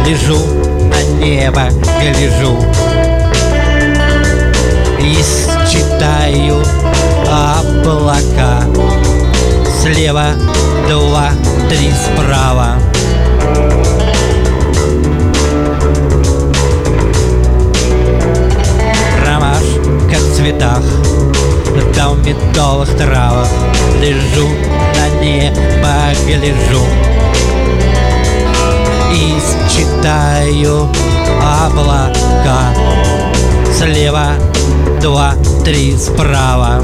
лежу на небо, гляжу и считаю облака. Слева 2, 3 справа. Ромашка в цветах, да в медовых травах. Лежу на небо, гляжу и считаю облака. Слева 2, 3 справа.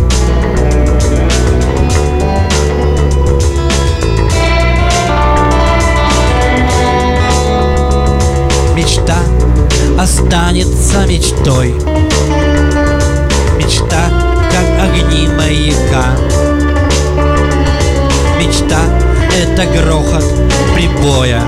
Мечта останется мечтой. Мечта, как огни маяка. Мечта — это грохот прибоя.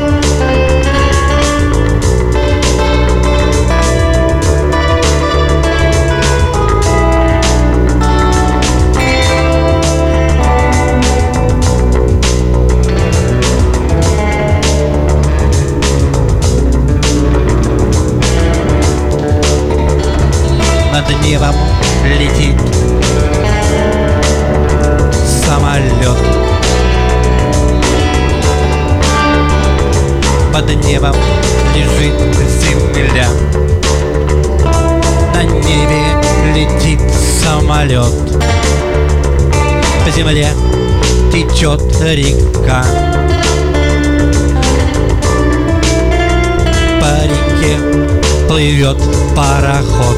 Над небом летит самолет. Под небом лежит земля. На небе летит самолет. По земле течет река. По реке плывет пароход.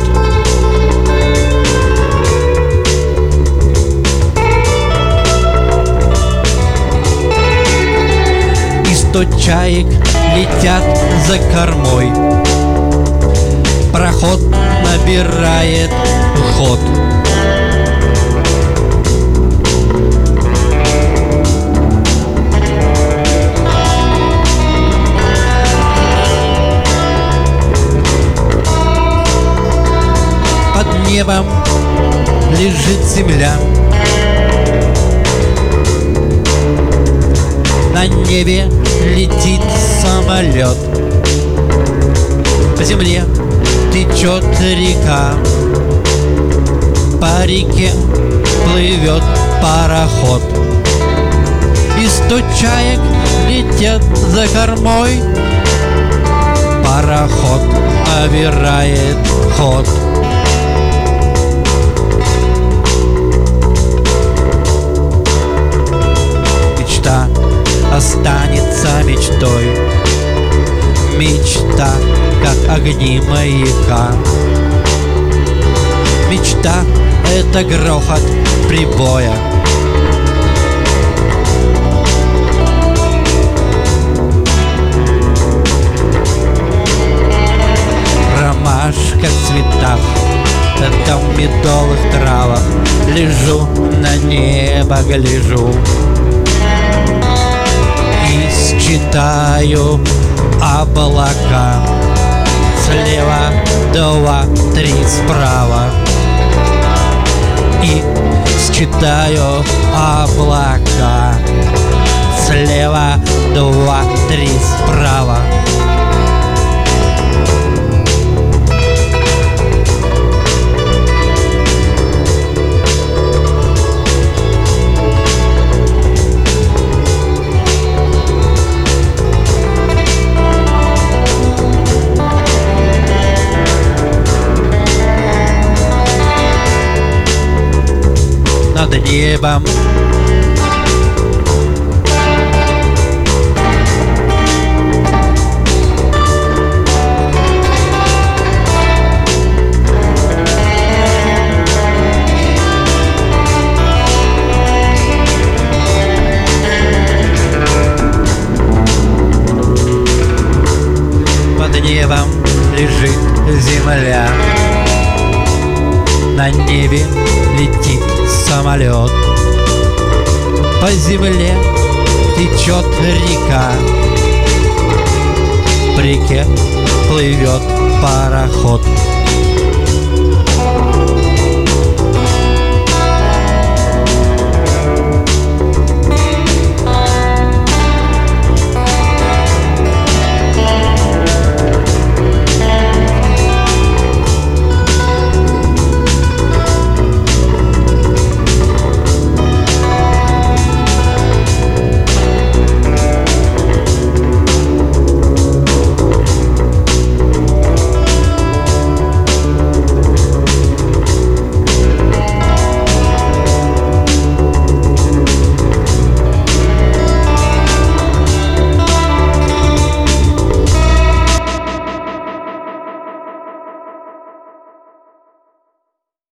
И 100 чаек летят за кормой. Пароход набирает ход. Под небом лежит земля. На небе летит самолет. По земле течет река. По реке плывет пароход. И 100 чаек летят за кормой. Пароход набирает ход. Мечта останется мечтой. Мечта, как огни маяка. Мечта — это грохот прибоя. Ромашка в цветах, да в медовых травах. Лежу на небо, гляжу и считаю облака. Слева 2, 3 справа. И считаю облака. Слева 2, 3 справа. Над небом под небом лежит земля. На небе летит самолет. По земле течет река. По реке плывет пароход.